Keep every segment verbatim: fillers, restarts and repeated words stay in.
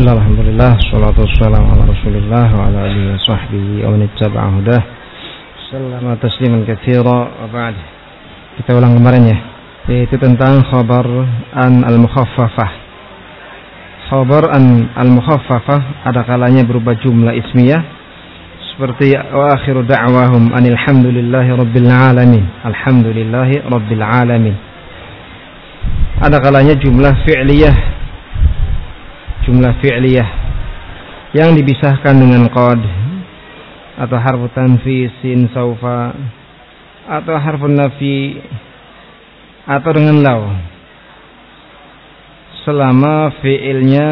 Bismillah, alhamdulillah, salatu wassalamu ala rasulillah wa ala alihi wa sahbihi wa man ittaba'a hudah sallama tasliman katsira wa ba'd. Kita ulang kemarin ya, yaitu tentang khabar an al-mukhaffafah. Khabar an al-mukhaffafah ada kalanya berupa jumlah ismiyah seperti wa akhiru da'wahum anil hamdulillahi rabbil alamin. Alhamdulillahi rabbil alamin. Ada kalanya jumlah fi'liyah, jumlah fi'liyah yang dipisahkan dengan qad atau harfu tanfi sin saufa atau harfu nafi atau dengan law selama fi'ilnya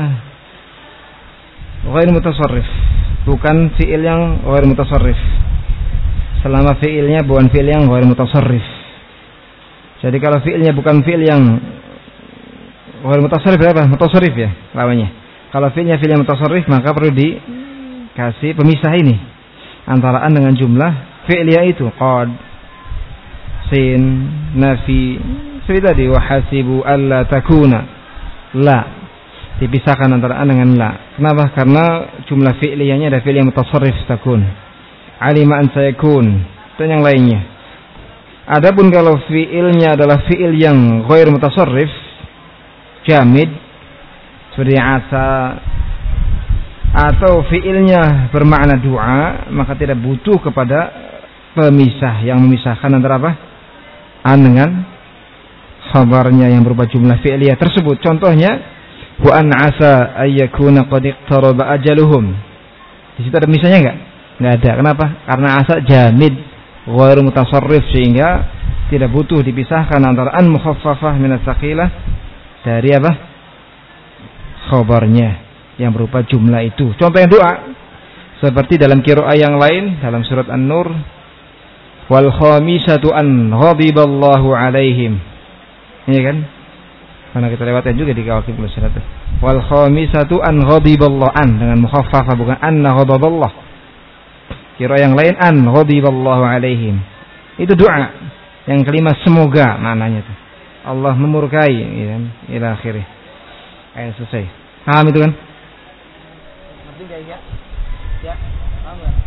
ghair mutasarrif, bukan fi'il yang ghair mutasarrif, selama fi'ilnya bukan fi'il yang ghair mutasarrif. Jadi kalau fi'ilnya bukan fi'il yang ghair mutasarrif apa? Mutasarrif ya lawannya. Kalau fi'ilnya fi'il yang mutasarrif maka perlu dikasih pemisah ini antara an dengan jumlah fi'liyah itu, qad, sin, nafi. Seperti tadi wa hasibu alla takuna, la, dipisahkan antara an dengan la. Kenapa? Karena jumlah fi'liyahnya ada fi'il yang mutasarrif takun, alima an sayakun dan yang lainnya. Adapun kalau fi'ilnya adalah fi'il yang ghair mutasarrif, jamid, seperti asa, atau fi'ilnya bermakna doa, maka tidak butuh kepada pemisah yang memisahkan antara apa? An dengan khabarnya yang berupa jumlah fi'liyah tersebut. Contohnya wa an asa ayyakuna qad iqtaraba ajaluhum. Di situ ada misalnya enggak? Enggak ada. Kenapa? Karena asa jamid ghair mutasarrif, sehingga tidak butuh dipisahkan antara an mukhaffafah min as-saqilah dari apa? Khabarnya yang berupa jumlah itu. Contoh yang doa seperti dalam qiraah yang lain dalam surat An-Nur, wal khamisatu an ghadiballahu alaihim. Ini kan? Karena kita lewatkan juga di kawakib surat. Wal khamisatu an ghadiballahu, an dengan mukhaffafah, bukan anna ghadaballah. Qiraah yang lain an ghadiballahu alaihim. Itu doa. Yang kelima semoga maknanya itu. Allah memurkai, ya, ila akhirih. Ayat selesai. Paham itu kan? Ngerti enggak ya? Ya, paham enggak?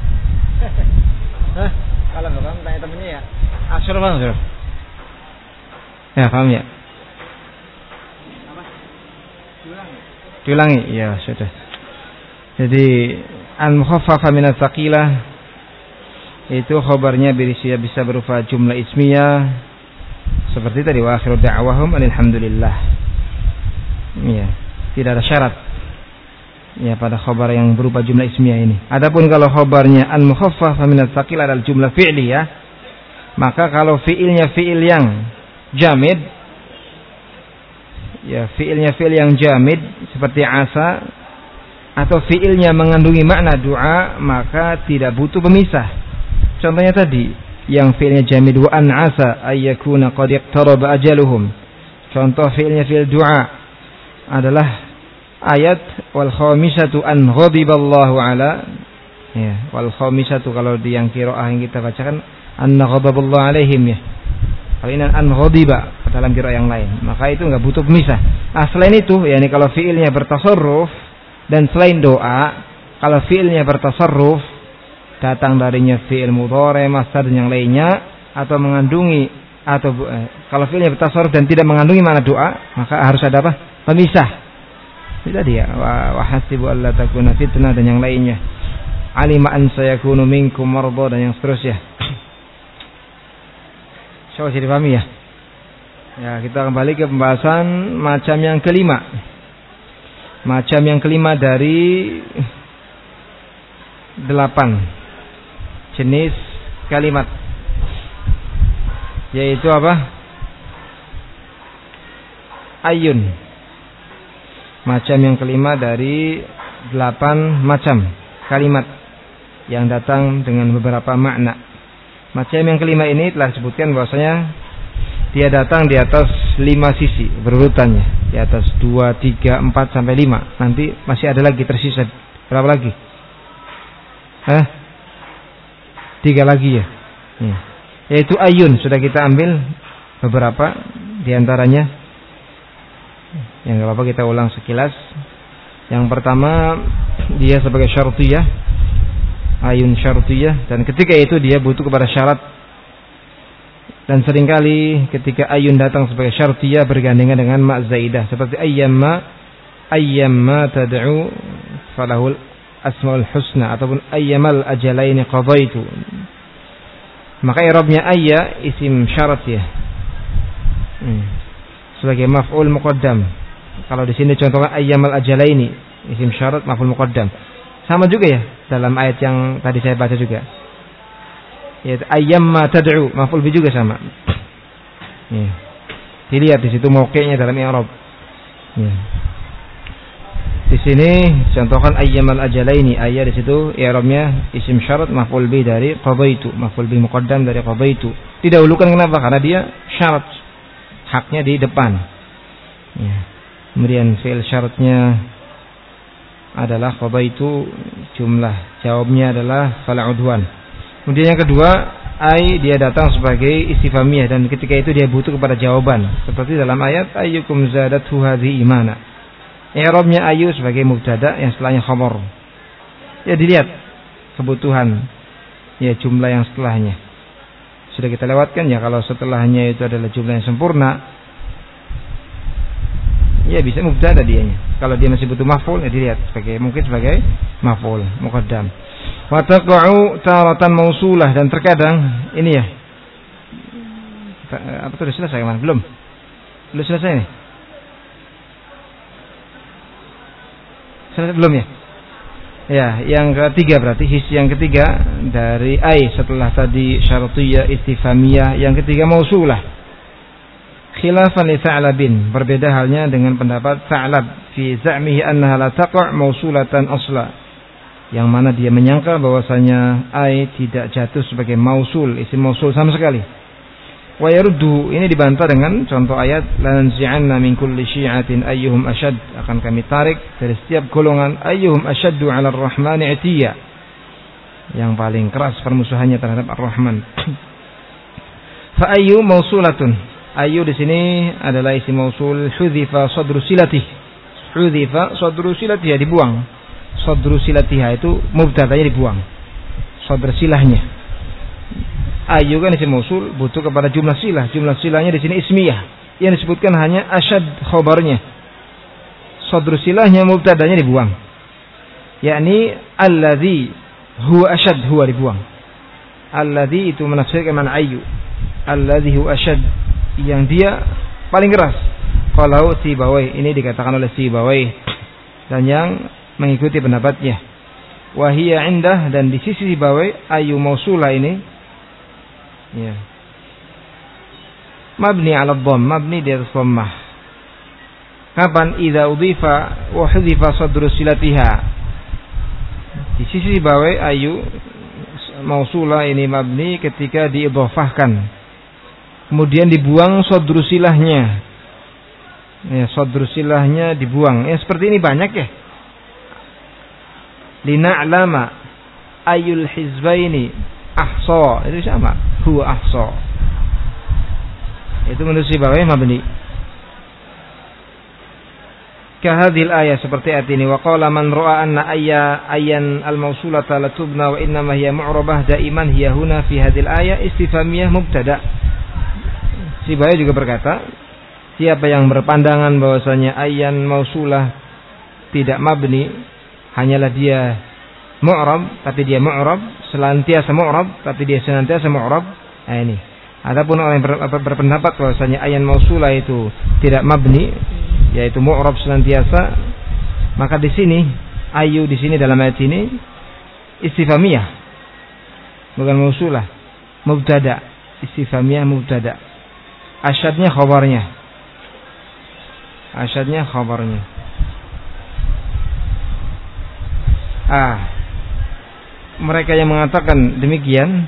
Hah? Kalau enggak paham tanya temennya ya. Asyur bang, asyur. Ya, paham ya? Apa? Diulangi. Diulangi, ya sudah. Jadi al-mukhaffafa min as-saqilah itu khabarnya bisa bisa berupa jumlah ismiyah seperti tadi wa akhiru da'wahum alhamdulillah. Ya, tidak ada syarat ya pada khabar yang berupa jumlah ismiyah ini. Adapun kalau khabarnya al-mukhaffafa min as-saqilah adalah jumlah fi'liyah, maka kalau fi'ilnya fi'il yang jamid, ya fi'ilnya fi'il yang jamid seperti asa, atau fi'ilnya mengandungi makna doa, maka tidak butuh pemisah. Contohnya tadi yang fi'ilnya jamid wa an asa ayyakuna qad iqtaraba ajaluhum. Contoh fi'ilnya fi'il doa adalah ayat wal khamisatu an ghadiballahu ala, ya, wal khamisatu kalau di yang qiraah yang kita bacakan anna ghadaballahu alaihim, ya. Kalau ini an ghadiba dalam qiraah yang lain, maka itu enggak butuh pemisah. Ah, selain itu, yakni kalau fi'ilnya bertasarruf dan selain doa, kalau fi'ilnya bertasarruf, datang darinya fi'il mudhari, masdar dan yang lainnya, atau mengandungi atau eh, kalau fi'ilnya bertasarruf dan tidak mengandungi makna doa, maka harus ada apa? Pemisah. Tidak dia wa hasibu alla takuna fitnah dan yang lainnya. Alima an sayakunu minkum marḍa dan yang seterusnya. Coba sih dipahami ya. Ya, kita kembali ke pembahasan macam yang kelima. Macam yang kelima dari delapan jenis kalimat, yaitu apa? Ayun. Macam yang kelima dari delapan macam kalimat yang datang dengan beberapa makna. Macam yang kelima ini telah disebutkan bahwasanya dia datang di atas lima sisi berurutannya, di atas dua, tiga, empat sampai lima. Nanti masih ada lagi tersisa berapa lagi? Hah? Tiga lagi ya. Ya. Yaitu ayun, sudah kita ambil beberapa di antaranya. Yang enggak apa-apa kita ulang sekilas. Yang pertama, dia sebagai syartiyah, ayun syartiyah, dan ketika itu dia butuh kepada syarat. Dan seringkali ketika ayun datang sebagai syartiyah bergandengan dengan ma zaidah, seperti ayyamma ayyamma tad'u falahul asmaul husna, ataupun ayyamal ajalaini qadaitu. Maka i'rabnya ayya isim syarat ya, hmm. sebagai maf'ul muqaddam. Kalau di sini contohnya ayyamal ajalaini isim syarat maf'ul muqaddam. Sama juga ya dalam ayat yang tadi saya baca juga. Yaitu ayyamma tad'u maf'ul bi juga sama. Ya. Dilihat di situ mauqi'nya dalam i'rab. Ya. Di sini contohkan ayyamal ajalaini, ayya di situ i'rabnya isim syarat maf'ul bi dari qadaitu, maf'ul bi muqaddam dari qadaitu. Didahulukan kenapa? Karena dia syarat, haknya di depan. Ya. Kemudian fi'il syaratnya adalah qadaitu, jumlah jawabnya adalah fala udwan. Kemudian yang kedua, ai dia datang sebagai istifhamiyah, dan ketika itu dia butuh kepada jawaban, seperti dalam ayat ayyukum zadathu hadhihi imana. I'rabnya ayu sebagai mubtada yang setelahnya khabar. Ya dilihat kebutuhan ya jumlah yang setelahnya. Sudah kita lewatkan ya, kalau setelahnya itu adalah jumlah yang sempurna, ya bisa mubtada dianya. Kalau dia masih butuh maf'ul, ya dilihat sebagai mungkin sebagai maf'ul muqaddam. Wa taqa'u taratan mausulah, dan terkadang ini ya. Apa itu sudah selesai kan? Belum. Belum selesai nih. Selesai belum ya? Ya, yang ketiga berarti his yang ketiga dari ai setelah tadi syartiyah istifhamiyah, yang ketiga mausulah. Khilafan li Tha'labin, berbeda halnya dengan pendapat Tha'lab fi za'mihi annaha la taqa' mausulatan asla, yang mana dia menyangka bahwasanya ai tidak jatuh sebagai mausul, isim mausul sama sekali. Wa yaruddu, ini dibantah dengan contoh ayat lanzi'anna min kulli syi'atin ayyuhum ashad, akan kami tarik dari setiap golongan ayyuhum ashaddu 'ala ar-rahmani 'itiyya, yang paling keras permusuhannya terhadap ar-rahman. Fa ayyu mausulatun, ayyu di sini adalah isim mausul hudhifa sadru silatih, hudhifa sadru silatih, dibuang. Sadru silatih itu mubtadanya dibuang, sadru silahnya. Ayu kan isim mausul butuh kepada jumlah silah. Jumlah silahnya di sini ismiyah. Yang disebutkan hanya asyad khabarnya. Sadru silahnya mubtadanya dibuang. Yakni alladzi huwa asyad, huwa dibuang. Alladzi itu menafsirkan mana ayu. Alladzi huwa asyad, yang dia paling keras. Qalau Sibawai, ini dikatakan oleh Sibawai dan yang mengikuti pendapatnya. Wa hiya indah, dan di sisi Sibawai ayu mausula ini ya mabni ala dhamm, mabni di atas dhammah. Kapan? Idza udhifa wa hudhifa sadru silatiha. Di sisi bawah ayu mausula ini mabni ketika diidhafahkan, kemudian dibuang sadru silahnya. Ya, sadru silahnya dibuang. Ya seperti ini banyak ya. Lina'lama ayul hizbaini ahsa, itu sama, huwa ahsa. Itu menurut si bawah mabni. Kahadil ayat, seperti ayat ini, wa qala man ra'a anna ayya ayyan al-mausulata la tubna wa inna ma hiya mu'rabah daiman hiya huna fi hadhil ayat istifhamiyah mubtada. Si bawah juga berkata, siapa yang berpandangan bahwasanya ayyan mausulah tidak mabni, hanyalah dia mu'rab, tapi dia mu'rab, senantiasa mu'rab, tapi dia senantiasa mu'rab. Nah ini. Adapun orang yang ber, berpendapat bahwasanya ayat mausulah itu tidak mabni, yaitu mu'rab senantiasa, maka di sini ayu di sini dalam ayat ini istifhamiyah, bukan mausulah, mubtada, istifhamiyah mubtada. Asyadnya khabarnya. Asyadnya khabarnya. Ah, mereka yang mengatakan demikian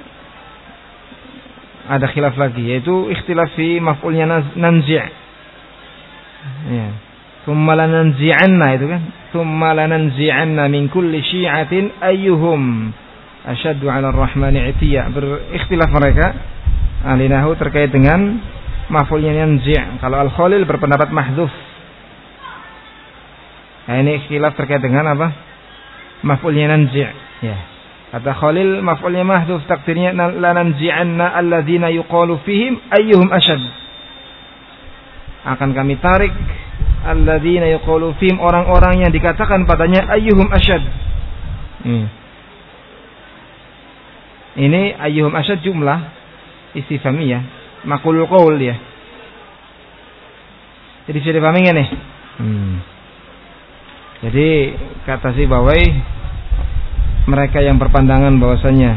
ada khilaf lagi, yaitu ikhtilaf fi maf'ulnya nanzi'. Ya. Tsumma lananzi'anna, itu kan. Tsumma lananzi'anna min kulli syi'atin ayyuhum asyaddu 'ala ar-rahmani 'itiyya. Berikhtilaf mereka ahli nahwu terkait dengan maf'ulnya nanzi'. Kalau Al-Khalil berpendapat mahdhuf. Nah, ini khilaf terkait dengan apa? Maf'ulnya nanzi'. Ya. Kata Khalil maf'ulnya mahdhuf, takdirnya la nanzi'anna alladzina yuqalu fihim ayyuhum ashad. Akan kami tarik alladzina yuqalu fihim, orang-orang yang dikatakan padanya ayyuhum ashad. Hmm. Ini ayyuhum ashad jumlah istifhamiyah, maqulul qaul ya. Jadi bisa dipahami enggak nih? Hmm. Jadi kata Sibawai, mereka yang berpandangan bahwasanya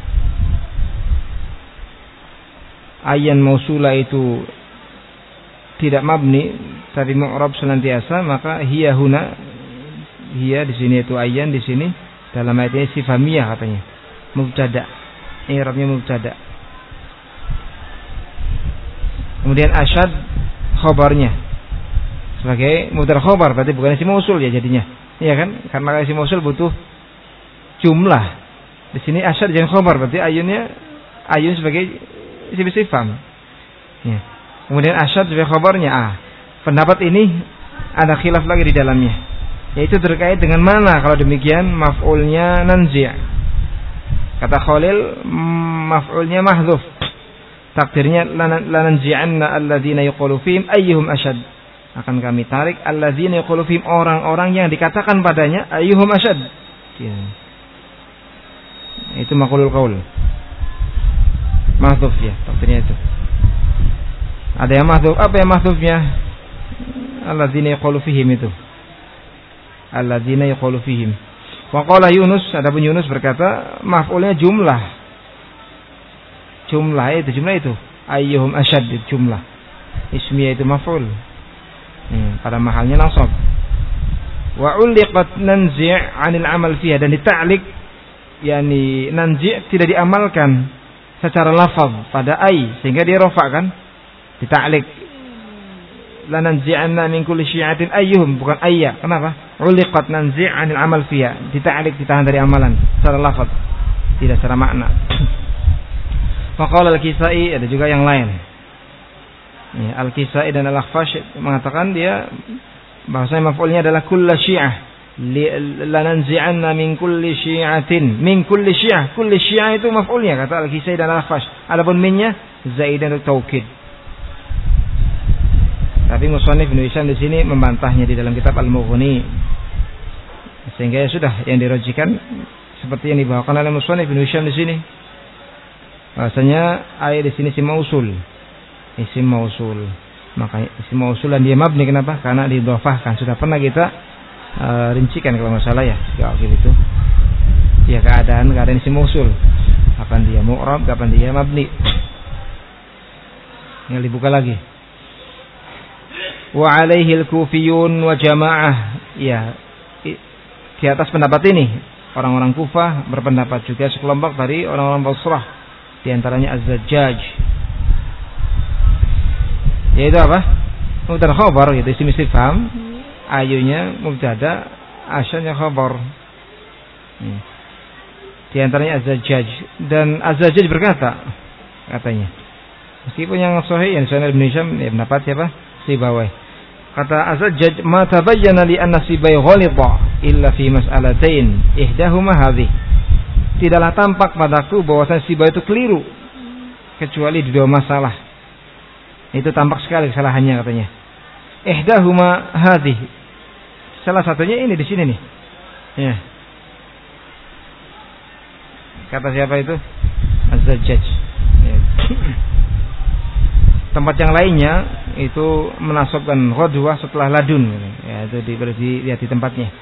ayyan mausula itu tidak mabni, tadi mu'rab senantiasa, maka hiya huna, hiya di sini itu ayyan, di sini dalam ayat ini sifamiyah katanya, mubtada, i'rabnya mubtada. Kemudian asyad khabarnya sebagai mubtada khabar, berarti bukan isim mausul ya jadinya. Iya kan? Karena isim mausul butuh jumlah. Di sini asyad jadi khabar, berarti ayunnya ayun sebagai isim istifham. Ya. Kemudian asyad sebagai khabarnya. Ah, pendapat ini ada khilaf lagi di dalamnya. Yaitu terkait dengan mana kalau demikian maf'ulnya nanzi'. Kata Khalil maf'ulnya mahdhuf. Takdirnya lananzi'anna alladzina yuqalu fihim ayyuhum asyad. Akan kami tarik alladzina yuqalu fihim, orang-orang yang dikatakan padanya ayyuhum asyad. Ya. Itu maqulul qaul. Mahdhuf ya, takdirnya itu. Ada yang mahdhuf, apa yang mahdhufnya? Alladzina yuqalu fihim itu. Alladzina yuqalu fihim. Wa qala Yunus, adapun Yunus berkata maf'ulnya jumlah. Jumlah itu, jumlah itu ayyuhum asyad, jumlah. Ismiyah itu maf'ul. Hmm, pada mahalnya nasab. Wa uliqat nanzi' 'anil amal fiha, dan dita'liq yakni nanzi' tidak diamalkan secara lafaz pada ai sehingga dia rafa kan, dita'liq la nanzi'anna min kulli syi'atin ayyuhum, bukan ayya. Kenapa? Uliqat nanzi' 'anil amal fiha, dita'liq, ditahan dari amalan secara lafaz, tidak secara makna. Faqala al-Kisai, ada juga yang lain. Ya, Al-Kisai dan Al-Akhfash mengatakan dia bahwasanya maf'ulnya adalah kullu syi'ah, la nanzi'anna min kulli syi'atin, min kulli syi'ah, kulli syi'ah itu maf'ulnya kata Al-Kisai dan Al-Akhfash. Adapun minnya zaidan taukid. Tapi Musannif Ibnu Hisham di sini membantahnya di dalam kitab Al-Mughni. Sehingga ya sudah yang dirojikan seperti yang dibawakan oleh Musannif Ibnu Hisham di sini. Bahasanya ayat di sini isim mausul. Isim mausul. Maka isim mausul dan dia mabni, kenapa? Karena didhofahkan. Sudah pernah kita uh, rincikan kalau enggak salah ya. Ya gitu. Ya keadaan keadaan isim mausul. Kapan dia mu'rab, kapan dia mabni. Tinggal dibuka lagi. Wa alaihi al-kufiyun wa jamaah. Ya, di atas pendapat ini orang-orang Kufah berpendapat, juga sekelompok dari orang-orang Basrah, di antaranya Az-Zajjaj. Yaitu apa? Mubtada khabar, yaitu isim istifham, ayunya mubtada, asyadnya khabar. Hmm. Di antaranya Az-Zajjaj, dan Az-Zajjaj berkata, katanya, meskipun yang sahih yang Sunan Ibnu Hisham, ya pendapat siapa? Sibawai. Kata Az-Zajjaj, ma tabayyana li anna Sibai ghalita illa fi mas'alatain ihdahuma hadhihi. Tidaklah tampak padaku bahwasanya Sibai itu keliru kecuali di dua masalah. Itu tampak sekali kesalahannya katanya. Ihdahuma hadhihi. Salah satunya ini di sini nih. Ya. Kata siapa itu? Az-Zajjaj. Ya. Tempat yang lainnya itu menasabkan ghadwah setelah ladun. Ya, itu diberi lihat di tempatnya.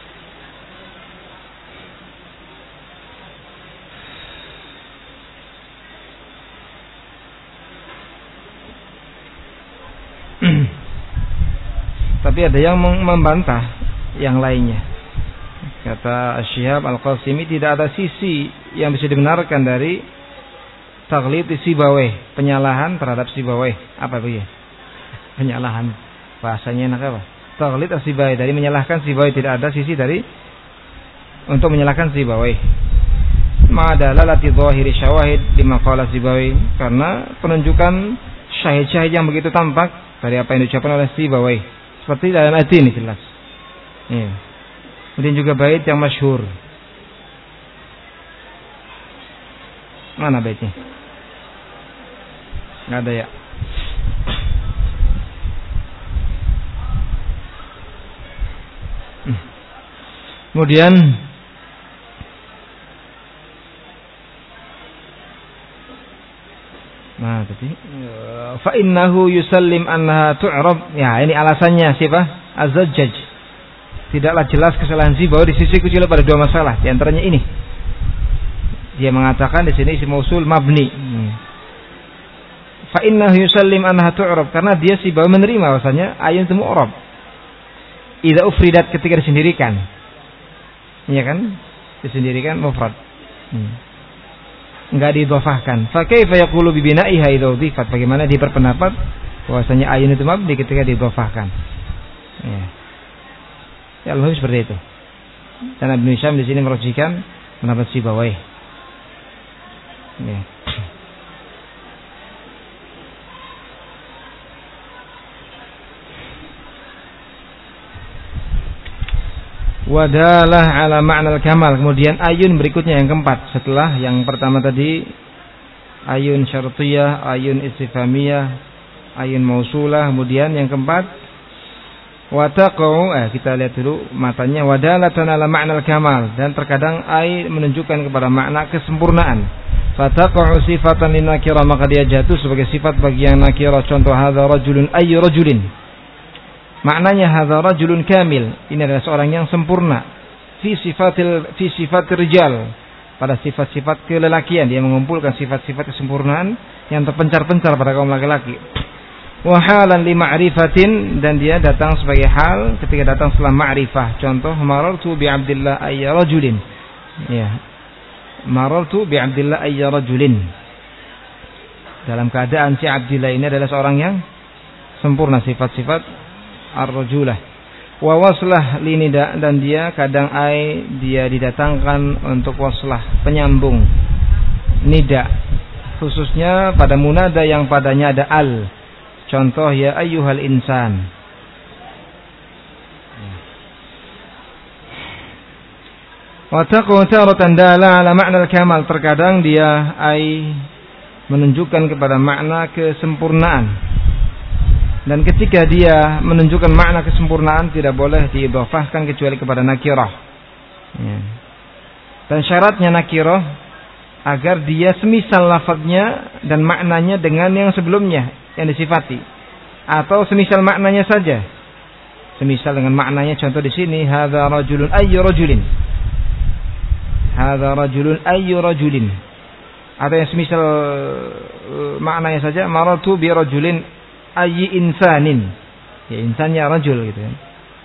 Tapi ada yang membantah yang lainnya. Kata Syihab Al-Qasimi, tidak ada sisi yang bisa dibenarkan dari taglid Sibawai, penyalahan terhadap Sibawai. Apa itu ya? Penyalahan, bahasanya enak apa? Taglid Sibawai, dari menyalahkan Sibawai, tidak ada sisi dari untuk menyalahkan Sibawai. Ma'adalalati dhahiri syawahid lima qala Sibawai, karena penunjukan syahid-syahid yang begitu tampak dari apa yang diucapkan oleh Sibawai. Seperti dalam ayat ini jelas. Ya. Kemudian juga bait yang masyhur. Mana baitnya? Nggak ada ya. Kemudian nah tadi fa innahu yusallim annaha tu'rab. Ya, ini alasannya siapa? Az-Zajjaj. Tidaklah jelas kesalahan si bahwa di sisi kecil pada dua masalah, di antaranya ini. Dia mengatakan di sini isim mausul mabni. Hmm. Fa innahu yusallim annaha tu'rab, karena dia si bahwa menerima bahwasanya ayun itu mu'rab. Idza ufridat, ketika disendirikan. Iya kan? Disendirikan mufrad. Hmm. Enggak didhofahkan. Fa kaifa yaqulu bi bina'iha idza udhifat? Bagaimana dia berpendapat bahwasanya ayun itu mabni ketika didhofahkan? Ya. Ya Allah seperti itu. Dan Ibnu Hisham di sini merujukkan pendapat Sibawayh. Ya. Wadalah ala ma'nal kamal. Kemudian ayun berikutnya yang keempat. Setelah yang pertama tadi ayun syartiyah, ayun istifhamiyah, ayun mausulah. Kemudian yang keempat wataqau, eh kita lihat dulu matanya, wadalatan ala ma'nal kamal, dan terkadang ay menunjukkan kepada makna kesempurnaan. Fataqau sifatan lin nakirah, maka dia jatuh sebagai sifat bagi yang nakirah. Contoh hadza rajulun ayyu rajulin. Maknanya hadza rajulun kamil, ini adalah seorang yang sempurna. Fi sifatil fi sifatir rijal, pada sifat-sifat kelelakian, dia mengumpulkan sifat-sifat kesempurnaan yang terpencar-pencar pada kaum laki-laki. Wa halan li ma'rifatin, dan dia datang sebagai hal ketika datang setelah ma'rifah. Contoh marartu bi Abdillah ayya rajulin. Ya. Marartu bi Abdillah ayya rajulin. Dalam keadaan si Abdillah ini adalah seorang yang sempurna sifat-sifat ar-rajulah. Wa waslah li nida, dan dia kadang ai dia didatangkan untuk waslah, penyambung nida, khususnya pada munada yang padanya ada al. Contoh ya ayyuhal insan. Wa taqu taratan dala ala ma'nal kamal, terkadang dia ai menunjukkan kepada makna kesempurnaan. Dan ketika dia menunjukkan makna kesempurnaan tidak boleh diidhofahkan kecuali kepada nakirah. Ya. Dan syaratnya nakirah agar dia semisal lafadznya dan maknanya dengan yang sebelumnya yang disifati, atau semisal maknanya saja. Semisal dengan maknanya, contoh di sini hadza rajulun ayyu rajulin. Hadza rajulun ayyu rajulin. Atau yang semisal maknanya saja, maratu bi rajulin ayyi insanin. Ya, insannya rajul gitu kan.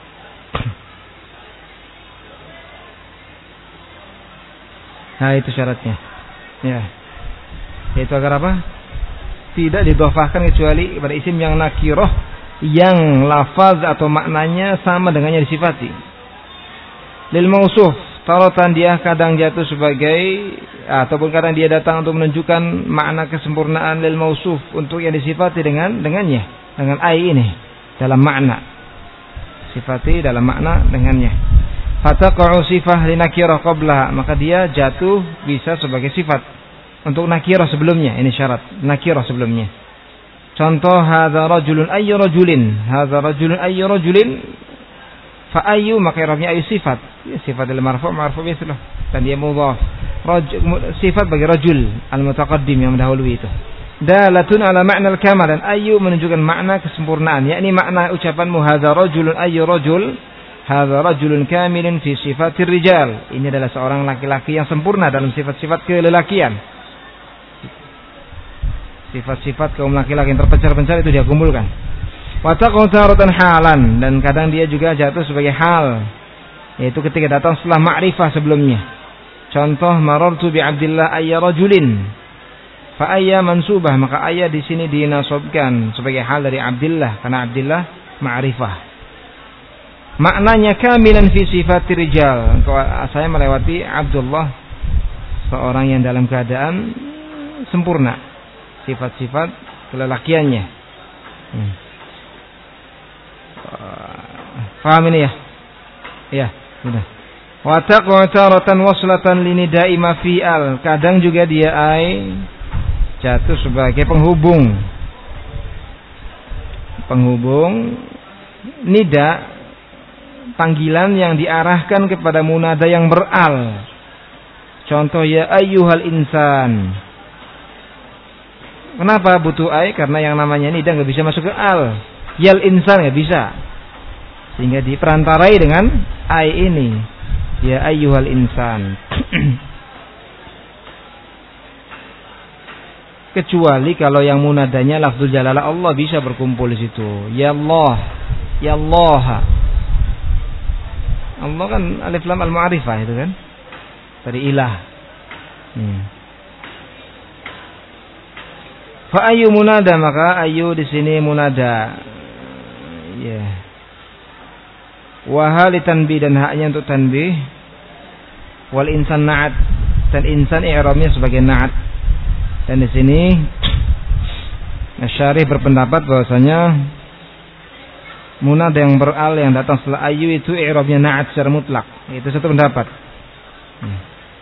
Nah, itu syaratnya. Ya. Itu agar apa? Tidak didhofahkan kecuali kepada isim yang nakirah, yang lafaz atau maknanya sama dengan yang disifati. Lil mausuf, taratan dia kadang jatuh sebagai, ataupun kadang dia datang untuk menunjukkan makna kesempurnaan lil mausuf, untuk yang disifati dengan dengannya, dengan ai ini dalam makna. Sifati dalam makna dengannya. Fataqa'u sifah li nakirah qablaha, maka dia jatuh bisa sebagai sifat untuk nakirah sebelumnya. Ini syarat, nakirah sebelumnya. Contoh hadza rajulun ayyu rajulin. Hadza rajulun ayyu rajulin. Fa ayyu, maka i'rabnya ayyu sifat. Ya, sifat dalam marfu', marfu' biaslah. Dan dia mudhaf. Sifat bagi rajul al-mutaqaddim yang mendahului itu. Dalatun ala ma'na al-kamal, dan ayyu menunjukkan makna kesempurnaan. Yakni makna ucapanmu hadza rajulun ayyu rajul. Hadza rajulun kamilun fi sifatir rijal. Ini adalah seorang laki-laki yang sempurna dalam sifat-sifat kelelakian. Sifat-sifat kaum laki-laki yang terpencar-pencar itu dia kumpulkan. Wa taqu taratan halan, dan kadang dia juga jatuh sebagai hal, yaitu ketika datang setelah ma'rifah sebelumnya. Contoh marartu bi Abdillah ayya rajulin. Fa ayya mansubah, maka ayya di sini dinasabkan sebagai hal dari Abdillah, karena Abdillah ma'rifah. Maknanya kamilan fi sifatir rijal. Saya melewati Abdullah, seorang yang dalam keadaan sempurna sifat-sifat kelelakiannya. Hmm. Faham ini ya? Ya, sudah. Wa taqwa taratan waslatan linida'i mafi'al. Kadang juga dia ai jatuh sebagai penghubung. Penghubung nida, panggilan yang diarahkan kepada munada yang beral. Contoh ya ayyuhal insan. Kenapa butuh ai? Karena yang namanya nida enggak bisa masuk ke al. Yal insan enggak bisa. Sehingga diperantarai dengan ai ini. Ya ayyuhal insan. Kecuali kalau yang munadanya lafzul jalalah Allah bisa berkumpul di situ. Ya Allah, ya Allah. Allah kan alif lam al ma'rifah itu kan. Dari ilah. Hmm. Fa ayu munada, maka ayu di sini munada. Ya. Yeah. Wa hal tanbih, dan haknya untuk tanbih. Wal insan na'at, dan insan i'rabnya sebagai na'at. Dan di sini Asy-Syarih berpendapat bahwasanya munada yang beral yang datang setelah ayu itu i'rabnya na'at secara mutlak. Itu satu pendapat. Hmm.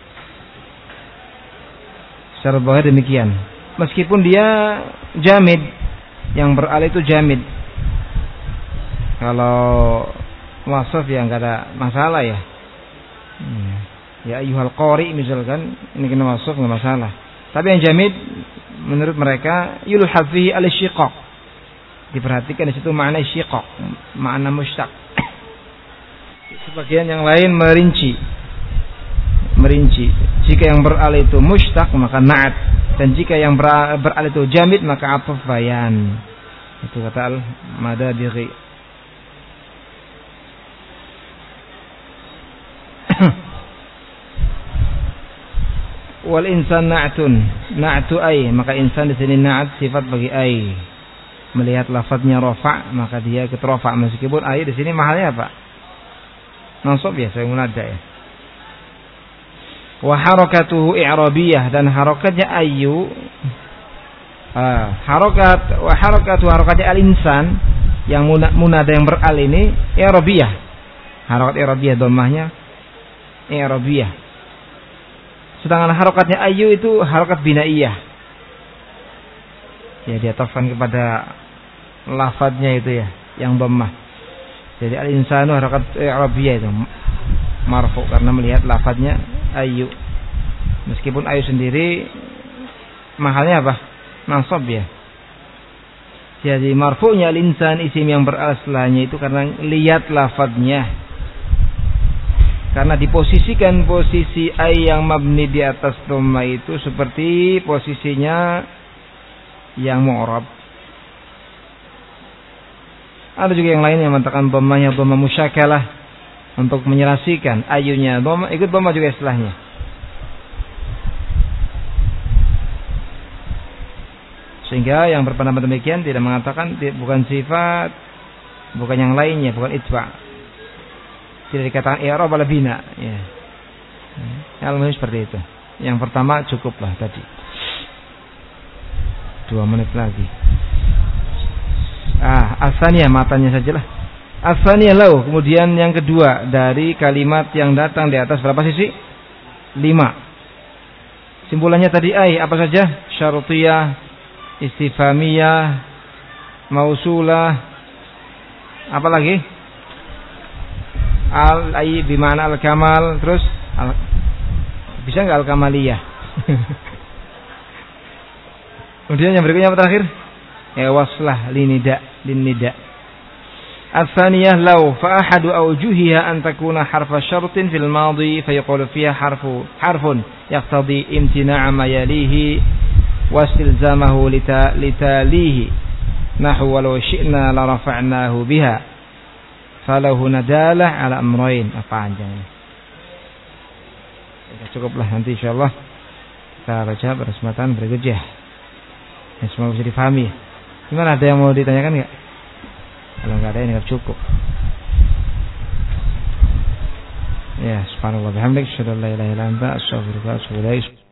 Secara zahir demikian. Meskipun dia jamid, yang beral itu jamid. Kalau wasaf ya enggak ada masalah ya. Hmm. Ya ayyuhal qari misalkan, ini kena wasaf enggak masalah. Tapi yang jamid menurut mereka yulhaf fihi al-syiqaq. Diperhatikan di situ makna syiqaq, makna mushtaq. Sebagian yang lain merinci. Merinci. Jika yang beral itu mushtaq maka na'at, dan jika yang beral, beral itu jamid maka ataf bayan. Itu kata al-Madabighi. Wal insan na'tun, na'tu ay, maka insan di sini na'at sifat bagi ay. Melihat lafadznya rafa, maka dia ikut rafa, meskipun ay di sini mahalnya apa? Nasab ya, saya munada ya. Wa harakatuhu i'rabiyah, dan harakatnya ayu ah, harakat wa harakatu harakatnya al-insan yang munada yang beral ini i'rabiyah. Harakat i'rabiyah dhammahnya i'rabiyah. Sedangkan harakatnya ayu itu harakat binaiyah. Ya, diatafkan kepada lafadznya itu ya, yang dhammah. Jadi al-insanu harakat i'rabiyah itu marfu karena melihat lafadznya ayu. Meskipun ayu sendiri mahalnya apa? Nasab ya. Jadi marfu'nya al-insan isim yang beral setelahnya itu karena lihat lafadznya. Karena diposisikan posisi ay yang mabni di atas dhamma itu seperti posisinya yang mu'rab. Ada juga yang lain yang mengatakan dhammanya dhamma musyakkalah untuk menyelasikan ayunya dhamma, ikut dhamma juga istilahnya. Sehingga yang berpendapat demikian tidak mengatakan bukan sifat, bukan yang lainnya, bukan itba'. Tidak dikatakan i'rab wala bina ya. Al-muhim seperti itu. Yang pertama cukuplah tadi. Dua menit lagi. Ah, asaniyah matanya sajalah. Asaniyah lau. Kemudian yang kedua dari kalimat yang datang di atas berapa sisi? Lima. Simpulannya tadi ai apa saja? Syarutiyah, istifhamiyah, mausulah. Apa lagi? Al ay bimana al kamal, terus al, bisa nggak al kamaliyah? Kemudian yang berikutnya apa terakhir? Ya waslah linida linida. As-saniyah law fa ahadu awjuhiha an takuna harfa syartin fil madhi fa yaqulu fiha harfu harfun yaqtadi imtina'a ma yalihi wastilzamahu lita litalihi nahwu walau syi'na la rafa'nahu biha. Falahu nadalah ala amrain. Apa panjangnya? Cukuplah, nanti insyaallah kita baca pada kesempatan berikutnya. Ya, semoga bisa difahami. Gimana, ada yang mau ditanyakan enggak? Kalau enggak ada ini cukup. Ya, subhanallah bihamdik, asyhadu an la ilaha illa anta, astaghfiruka wa atubu ilaik.